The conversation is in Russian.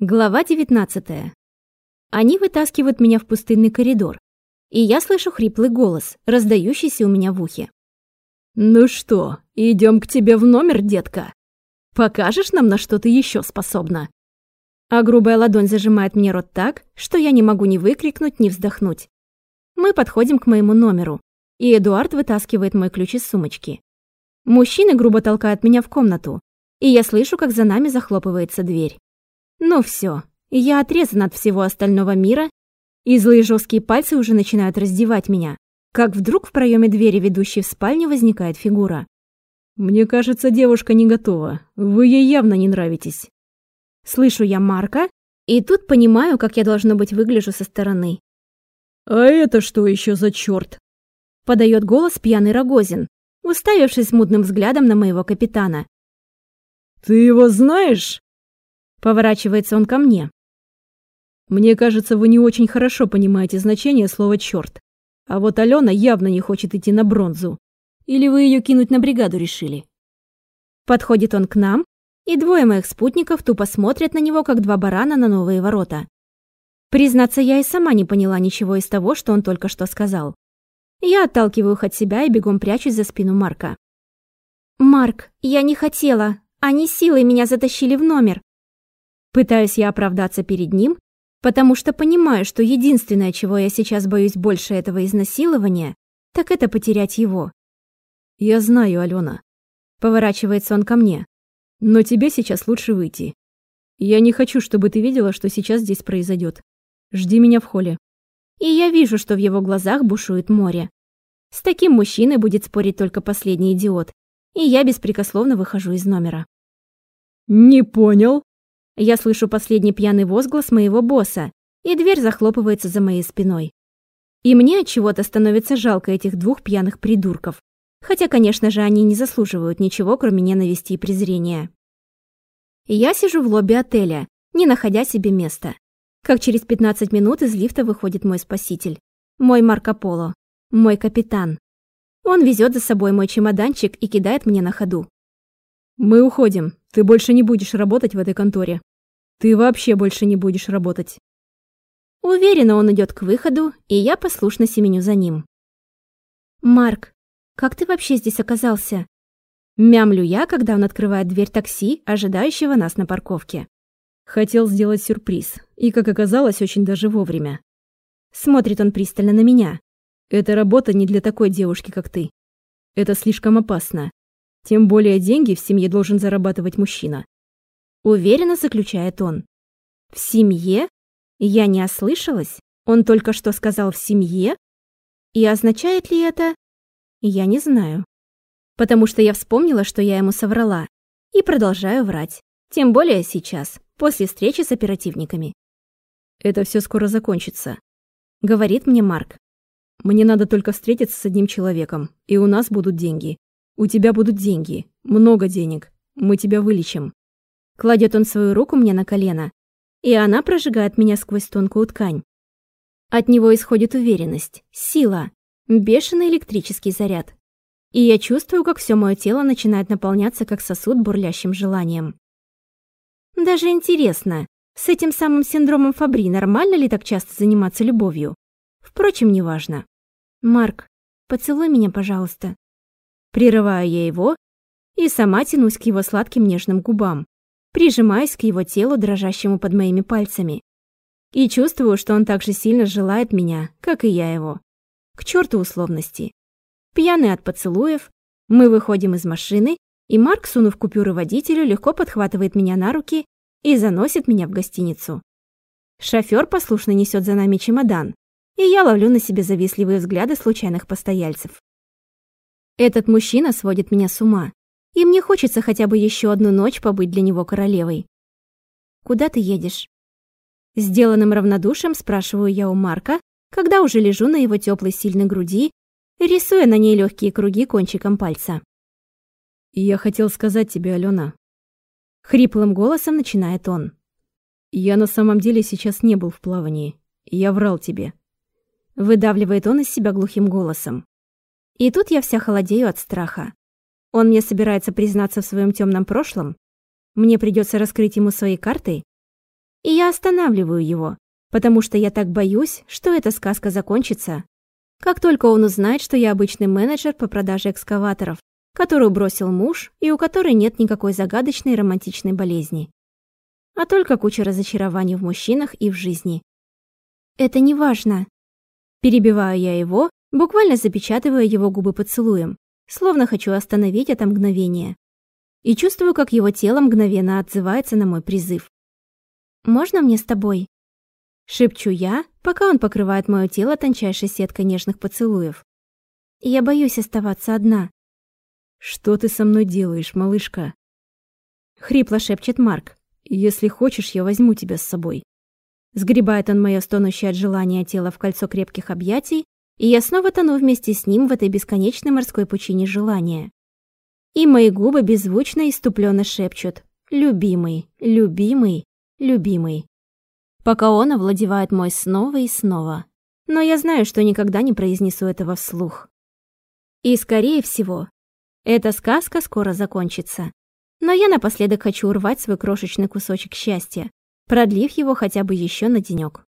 Глава 19. Они вытаскивают меня в пустынный коридор, и я слышу хриплый голос, раздающийся у меня в ухе. «Ну что, идем к тебе в номер, детка? Покажешь нам, на что ты еще способна?» А грубая ладонь зажимает мне рот так, что я не могу ни выкрикнуть, ни вздохнуть. Мы подходим к моему номеру, и Эдуард вытаскивает мой ключ из сумочки. Мужчины грубо толкают меня в комнату, и я слышу, как за нами захлопывается дверь. Ну все, я отрезана от всего остального мира, и злые жесткие пальцы уже начинают раздевать меня, как вдруг в проеме двери, ведущей в спальню, возникает фигура. «Мне кажется, девушка не готова. Вы ей явно не нравитесь». Слышу я Марка, и тут понимаю, как я, должно быть, выгляжу со стороны. «А это что еще за черт?» Подает голос пьяный Рогозин, уставившись мутным взглядом на моего капитана. «Ты его знаешь?» Поворачивается он ко мне. «Мне кажется, вы не очень хорошо понимаете значение слова «черт». А вот Алена явно не хочет идти на бронзу. Или вы ее кинуть на бригаду решили?» Подходит он к нам, и двое моих спутников тупо смотрят на него, как два барана на новые ворота. Признаться, я и сама не поняла ничего из того, что он только что сказал. Я отталкиваю их от себя и бегом прячусь за спину Марка. «Марк, я не хотела. Они силой меня затащили в номер». Пытаюсь я оправдаться перед ним, потому что понимаю, что единственное, чего я сейчас боюсь больше этого изнасилования, так это потерять его. «Я знаю, Алена». Поворачивается он ко мне. «Но тебе сейчас лучше выйти. Я не хочу, чтобы ты видела, что сейчас здесь произойдет. Жди меня в холле». И я вижу, что в его глазах бушует море. С таким мужчиной будет спорить только последний идиот, и я беспрекословно выхожу из номера. «Не понял». Я слышу последний пьяный возглас моего босса, и дверь захлопывается за моей спиной. И мне от чего-то становится жалко этих двух пьяных придурков, хотя, конечно же, они не заслуживают ничего, кроме ненависти и презрения. Я сижу в лобби отеля, не находя себе места. Как через 15 минут из лифта выходит мой спаситель, мой Марко Поло, мой капитан. Он везет за собой мой чемоданчик и кидает мне на ходу. «Мы уходим. Ты больше не будешь работать в этой конторе. Ты вообще больше не будешь работать». Уверенно он идет к выходу, и я послушно семеню за ним. «Марк, как ты вообще здесь оказался?» Мямлю я, когда он открывает дверь такси, ожидающего нас на парковке. Хотел сделать сюрприз, и, как оказалось, очень даже вовремя. Смотрит он пристально на меня. «Эта работа не для такой девушки, как ты. Это слишком опасно. Тем более деньги в семье должен зарабатывать мужчина». Уверенно заключает он. «В семье? Я не ослышалась? Он только что сказал «в семье»? И означает ли это? Я не знаю. Потому что я вспомнила, что я ему соврала. И продолжаю врать. Тем более сейчас, после встречи с оперативниками. «Это все скоро закончится», — говорит мне Марк. «Мне надо только встретиться с одним человеком, и у нас будут деньги. У тебя будут деньги, много денег. Мы тебя вылечим». Кладет он свою руку мне на колено, и она прожигает меня сквозь тонкую ткань. От него исходит уверенность, сила, бешеный электрический заряд. И я чувствую, как все мое тело начинает наполняться, как сосуд, бурлящим желанием. Даже интересно, с этим самым синдромом Фабри нормально ли так часто заниматься любовью? Впрочем, неважно. «Марк, поцелуй меня, пожалуйста». Прерываю я его и сама тянусь к его сладким нежным губам, прижимаясь к его телу, дрожащему под моими пальцами. И чувствую, что он так же сильно желает меня, как и я его. К черту условности. Пьяный от поцелуев, мы выходим из машины, и Марк, сунув купюры водителю, легко подхватывает меня на руки и заносит меня в гостиницу. Шофер послушно несет за нами чемодан, и я ловлю на себе завистливые взгляды случайных постояльцев. Этот мужчина сводит меня с ума, и мне хочется хотя бы еще одну ночь побыть для него королевой. «Куда ты едешь?» Сделанным равнодушием спрашиваю я у Марка, когда уже лежу на его теплой сильной груди, рисуя на ней легкие круги кончиком пальца. «Я хотел сказать тебе, Алена». Хриплым голосом начинает он. «Я на самом деле сейчас не был в плавании. Я врал тебе». Выдавливает он из себя глухим голосом. И тут я вся холодею от страха. Он мне собирается признаться в своем темном прошлом? Мне придется раскрыть ему свои карты? И я останавливаю его, потому что я так боюсь, что эта сказка закончится. Как только он узнает, что я обычный менеджер по продаже экскаваторов, которую бросил муж и у которой нет никакой загадочной романтичной болезни, а только куча разочарований в мужчинах и в жизни. Это не важно. Перебиваю я его, буквально запечатывая его губы поцелуем, словно хочу остановить это мгновение. И чувствую, как его тело мгновенно отзывается на мой призыв. «Можно мне с тобой?» Шепчу я, пока он покрывает мое тело тончайшей сеткой нежных поцелуев. Я боюсь оставаться одна. «Что ты со мной делаешь, малышка?» Хрипло шепчет Марк. «Если хочешь, я возьму тебя с собой». Сгребает он мое стонущее от желания тело в кольцо крепких объятий, и я снова тону вместе с ним в этой бесконечной морской пучине желания. И мои губы беззвучно и иступленно шепчут «Любимый, любимый, любимый», пока он овладевает мной снова и снова. Но я знаю, что никогда не произнесу этого вслух. И, скорее всего, эта сказка скоро закончится. Но я напоследок хочу урвать свой крошечный кусочек счастья, продлив его хотя бы еще на денек.